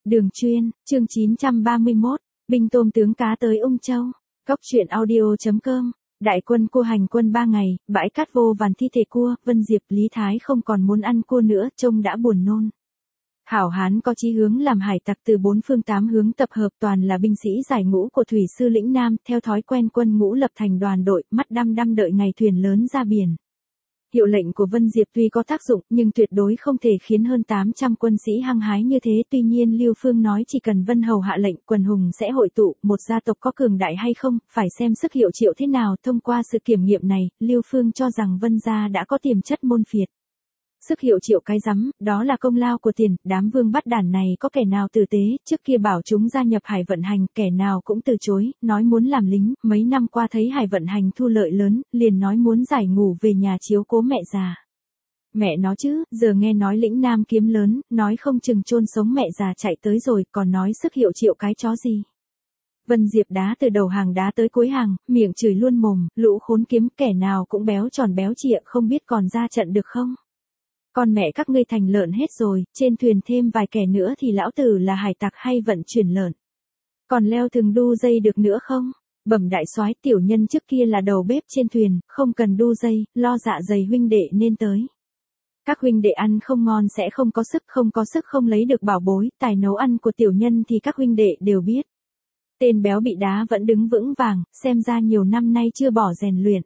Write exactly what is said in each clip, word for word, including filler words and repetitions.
Đường chuyên, chương chín trăm ba mươi mốt, binh tôm tướng cá tới Ung Châu. Góc truyện audio.com. Đại quân cua hành quân ba ngày, bãi cát vô vàn thi thể cua, Vân Diệp Lý Thái không còn muốn ăn cua nữa, trông đã buồn nôn. Hảo Hán có chí hướng làm hải tặc từ bốn phương tám hướng tập hợp, toàn là binh sĩ giải ngũ của thủy sư lĩnh Nam, theo thói quen quân ngũ lập thành đoàn đội, mắt đăm đăm đợi ngày thuyền lớn ra biển. Hiệu lệnh của Vân Diệp tuy có tác dụng, nhưng tuyệt đối không thể khiến hơn tám trăm quân sĩ hăng hái như thế. Tuy nhiên Lưu Phương nói chỉ cần Vân Hầu hạ lệnh, quần hùng sẽ hội tụ. Một gia tộc có cường đại hay không, phải xem sức hiệu triệu thế nào. Thông qua sự kiểm nghiệm này, Lưu Phương cho rằng Vân gia đã có tiềm chất môn phiệt. Sức hiệu triệu cái rắm, đó là công lao của tiền. Đám vương bắt đản này có kẻ nào tử tế, trước kia bảo chúng gia nhập Hải Vận Hành, kẻ nào cũng từ chối, nói muốn làm lính. Mấy năm qua thấy Hải Vận Hành thu lợi lớn, liền nói muốn giải ngủ về nhà chiếu cố mẹ già. Mẹ nó chứ, giờ nghe nói lĩnh Nam kiếm lớn, nói không chừng chôn sống mẹ già chạy tới rồi, còn nói sức hiệu triệu cái chó gì. Vân Diệp đá từ đầu hàng đá tới cuối hàng, miệng chửi luôn mồm, lũ khốn kiếm, kẻ nào cũng béo tròn béo trịa, không biết còn ra trận được không. Con mẹ các ngươi thành lợn hết rồi, trên thuyền thêm vài kẻ nữa thì lão tử là hải tặc hay vận chuyển lợn. Còn leo thừng đu dây được nữa không? Bẩm đại soái, tiểu nhân trước kia là đầu bếp trên thuyền, không cần đu dây, lo dạ dày huynh đệ nên tới. Các huynh đệ ăn không ngon sẽ không có sức, không có sức không lấy được bảo bối, tài nấu ăn của tiểu nhân thì các huynh đệ đều biết. Tên béo bị đá vẫn đứng vững vàng, xem ra nhiều năm nay chưa bỏ rèn luyện.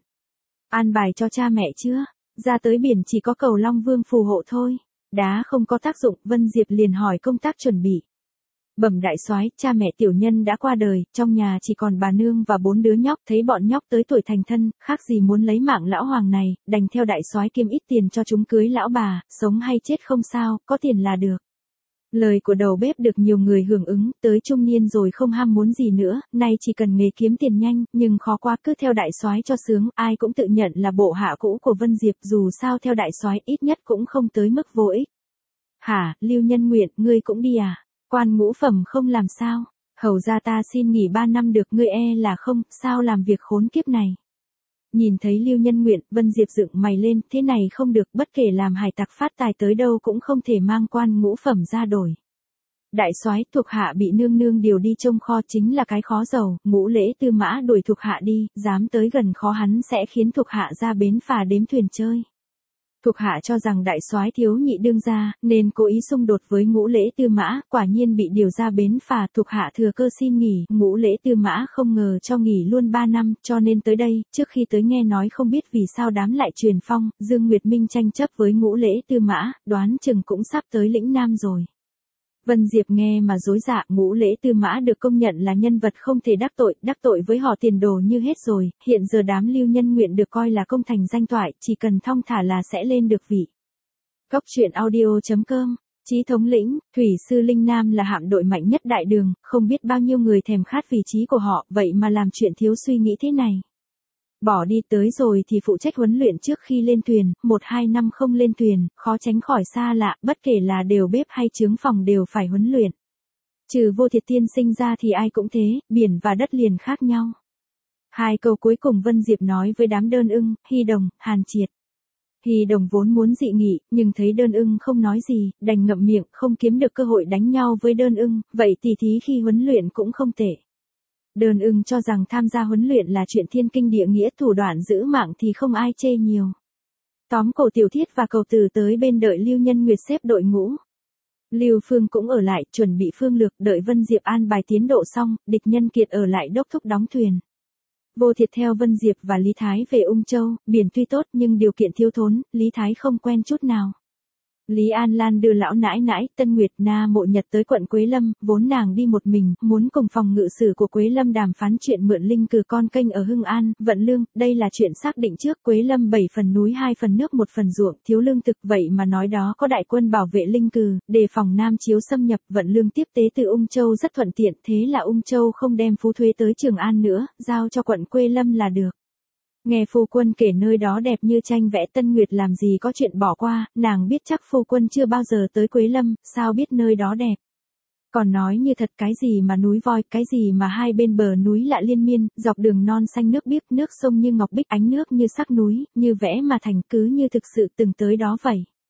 An bài cho cha mẹ chưa? Ra tới biển chỉ có cầu Long Vương phù hộ thôi. Đá không có tác dụng, Vân Diệp liền hỏi công tác chuẩn bị. Bẩm đại soái, cha mẹ tiểu nhân đã qua đời, trong nhà chỉ còn bà nương và bốn đứa nhóc, thấy bọn nhóc tới tuổi thành thân, khác gì muốn lấy mạng lão hoàng này, đành theo đại soái kiêm ít tiền cho chúng cưới lão bà, sống hay chết không sao, có tiền là được. Lời của đầu bếp được nhiều người hưởng ứng, tới trung niên rồi không ham muốn gì nữa, nay chỉ cần nghề kiếm tiền nhanh, nhưng khó quá, cứ theo đại soái cho sướng, ai cũng tự nhận là bộ hạ cũ của Vân Diệp, dù sao theo đại soái ít nhất cũng không tới mức vô ích. Hả, Lưu Nhân Nguyện, ngươi cũng đi à? Quan ngũ phẩm không làm sao? Hầu ra ta xin nghỉ ba năm được, ngươi e là không, sao làm việc khốn kiếp này? Nhìn thấy Lưu Nhân Nguyện, Vân Diệp dựng mày lên, thế này không được, bất kể làm hải tặc phát tài tới đâu cũng không thể mang quan ngũ phẩm ra đổi. Đại soái, thuộc hạ bị nương nương điều đi trông kho, chính là cái khó giàu, Ngũ Lễ Tư Mã đuổi thuộc hạ đi, dám tới gần khó hắn sẽ khiến thuộc hạ ra bến phà đếm thuyền chơi. Thuộc hạ cho rằng đại soái thiếu nhị đương gia, nên cố ý xung đột với Ngũ Lễ Tư Mã, quả nhiên bị điều ra bến phà, thuộc hạ thừa cơ xin nghỉ, Ngũ Lễ Tư Mã không ngờ cho nghỉ luôn ba năm, cho nên tới đây, trước khi tới nghe nói không biết vì sao đám lại truyền phong, Dương Nguyệt Minh tranh chấp với Ngũ Lễ Tư Mã, đoán chừng cũng sắp tới lĩnh Nam rồi. Vân Diệp nghe mà rối dạ, Ngũ Lễ Tư Mã được công nhận là nhân vật không thể đắc tội, đắc tội với họ tiền đồ như hết rồi, hiện giờ đám Lưu Nhân Nguyện được coi là công thành danh toại, chỉ cần thong thả là sẽ lên được vị. Góc truyện audio.com. Chí thống lĩnh, thủy sư Linh Nam là hạm đội mạnh nhất đại đường, không biết bao nhiêu người thèm khát vị trí của họ, vậy mà làm chuyện thiếu suy nghĩ thế này. Bỏ đi tới rồi thì phụ trách huấn luyện trước khi lên thuyền, một hai năm không lên thuyền, khó tránh khỏi xa lạ, bất kể là đều bếp hay trướng phòng đều phải huấn luyện. Trừ Vô Thiệt tiên sinh ra thì ai cũng thế, biển và đất liền khác nhau. Hai câu cuối cùng Vân Diệp nói với đám Đơn Ưng, Hy Đồng, Hàn Triệt. Hy Đồng vốn muốn dị nghị, nhưng thấy Đơn Ưng không nói gì, đành ngậm miệng, không kiếm được cơ hội đánh nhau với Đơn Ưng, vậy tỉ thí khi huấn luyện cũng không tệ. Đơn Ưng cho rằng tham gia huấn luyện là chuyện thiên kinh địa nghĩa, thủ đoạn giữ mạng thì không ai chê nhiều. Tóm cổ Tiểu Thiết và Cầu Tử tới bên đợi Lưu Nhân Nguyệt xếp đội ngũ. Lưu Phương cũng ở lại, chuẩn bị phương lược, đợi Vân Diệp an bài tiến độ xong, địch nhân kiệt ở lại đốc thúc đóng thuyền. Vô Thiệt theo Vân Diệp và Lý Thái về Ung Châu, biển tuy tốt nhưng điều kiện thiếu thốn, Lý Thái không quen chút nào. Lý An Lan đưa lão nãi nãi, Tân Nguyệt Na Mộ Nhật tới quận Quế Lâm, vốn nàng đi một mình, muốn cùng phòng ngự sử của Quế Lâm đàm phán chuyện mượn linh cừ con kênh ở Hưng An, vận lương, đây là chuyện xác định trước, Quế Lâm bảy phần núi hai phần nước một phần ruộng, thiếu lương thực, vậy mà nói đó có đại quân bảo vệ linh cừ, đề phòng Nam Chiếu xâm nhập, vận lương tiếp tế từ Ung Châu rất thuận tiện, thế là Ung Châu không đem phú thuế tới Trường An nữa, giao cho quận Quế Lâm là được. Nghe phu quân kể nơi đó đẹp như tranh vẽ, Tân Nguyệt làm gì có chuyện bỏ qua, nàng biết chắc phu quân chưa bao giờ tới Quế Lâm, sao biết nơi đó đẹp. Còn nói như thật, cái gì mà núi voi, cái gì mà hai bên bờ núi lạ liên miên, dọc đường non xanh nước biếc, nước sông như ngọc bích, ánh nước như sắc núi, như vẽ mà thành, cứ như thực sự từng tới đó vậy.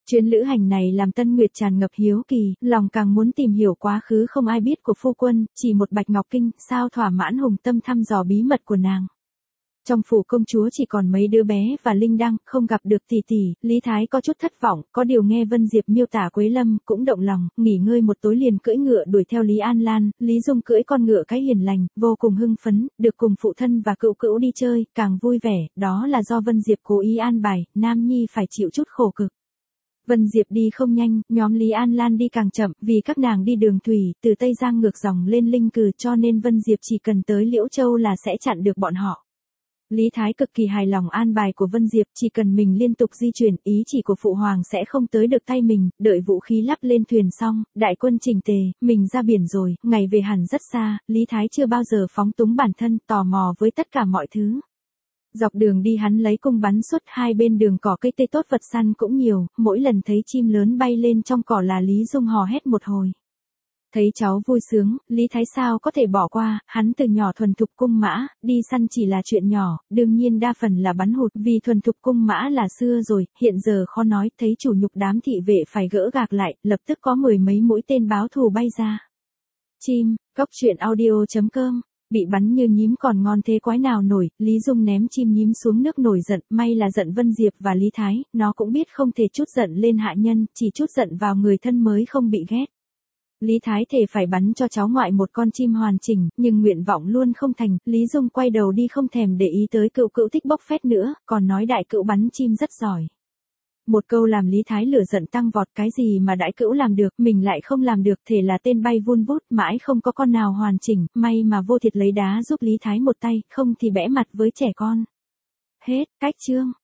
Chuyến lữ hành này làm Tân Nguyệt tràn ngập hiếu kỳ, lòng càng muốn tìm hiểu quá khứ không ai biết của phu quân, chỉ một Bạch Ngọc Kinh, sao thỏa mãn hùng tâm thăm dò bí mật của nàng. Trong phủ công chúa chỉ còn mấy đứa bé và Linh Đăng, không gặp được tỷ tỷ, Lý Thái có chút thất vọng, có điều nghe Vân Diệp miêu tả Quế Lâm, cũng động lòng, nghỉ ngơi một tối liền cưỡi ngựa đuổi theo Lý An Lan, Lý Dung cưỡi con ngựa cái hiền lành, vô cùng hưng phấn, được cùng phụ thân và cữu cữu đi chơi, càng vui vẻ, đó là do Vân Diệp cố ý an bài, Nam Nhi phải chịu chút khổ cực. Vân Diệp đi không nhanh, nhóm Lý An Lan đi càng chậm, vì các nàng đi đường thủy, từ Tây Giang ngược dòng lên Linh Cừ, cho nên Vân Diệp chỉ cần tới Liễu Châu là sẽ chặn được bọn họ. Lý Thái cực kỳ hài lòng an bài của Vân Diệp, chỉ cần mình liên tục di chuyển, ý chỉ của phụ hoàng sẽ không tới được tay mình, đợi vũ khí lắp lên thuyền xong, đại quân chỉnh tề, mình ra biển rồi, ngày về hẳn rất xa, Lý Thái chưa bao giờ phóng túng bản thân, tò mò với tất cả mọi thứ. Dọc đường đi hắn lấy cung bắn suốt, hai bên đường cỏ cây tươi tốt vật săn cũng nhiều, mỗi lần thấy chim lớn bay lên trong cỏ là Lý Dung hò hét một hồi. Thấy cháu vui sướng, Lý Thái sao có thể bỏ qua, hắn từ nhỏ thuần thục cung mã, đi săn chỉ là chuyện nhỏ, đương nhiên đa phần là bắn hụt, vì thuần thục cung mã là xưa rồi, hiện giờ khó nói, thấy chủ nhục đám thị vệ phải gỡ gạc lại, lập tức có mười mấy mũi tên báo thù bay ra. Chim, Cốc truyện audio chấm com, bị bắn như nhím còn ngon thế quái nào nổi, Lý Dung ném chim nhím xuống nước nổi giận, may là giận Vân Diệp và Lý Thái, nó cũng biết không thể chút giận lên hạ nhân, chỉ chút giận vào người thân mới không bị ghét. Lý Thái thề phải bắn cho cháu ngoại một con chim hoàn chỉnh, nhưng nguyện vọng luôn không thành, Lý Dung quay đầu đi không thèm để ý tới cựu cữu thích bốc phét nữa, còn nói đại cữu bắn chim rất giỏi. Một câu làm Lý Thái lửa giận tăng vọt, cái gì mà đại cữu làm được, mình lại không làm được, thể là tên bay vun vút, mãi không có con nào hoàn chỉnh, may mà Vô Thiệt lấy đá giúp Lý Thái một tay, không thì bẽ mặt với trẻ con. Hết, cách chương.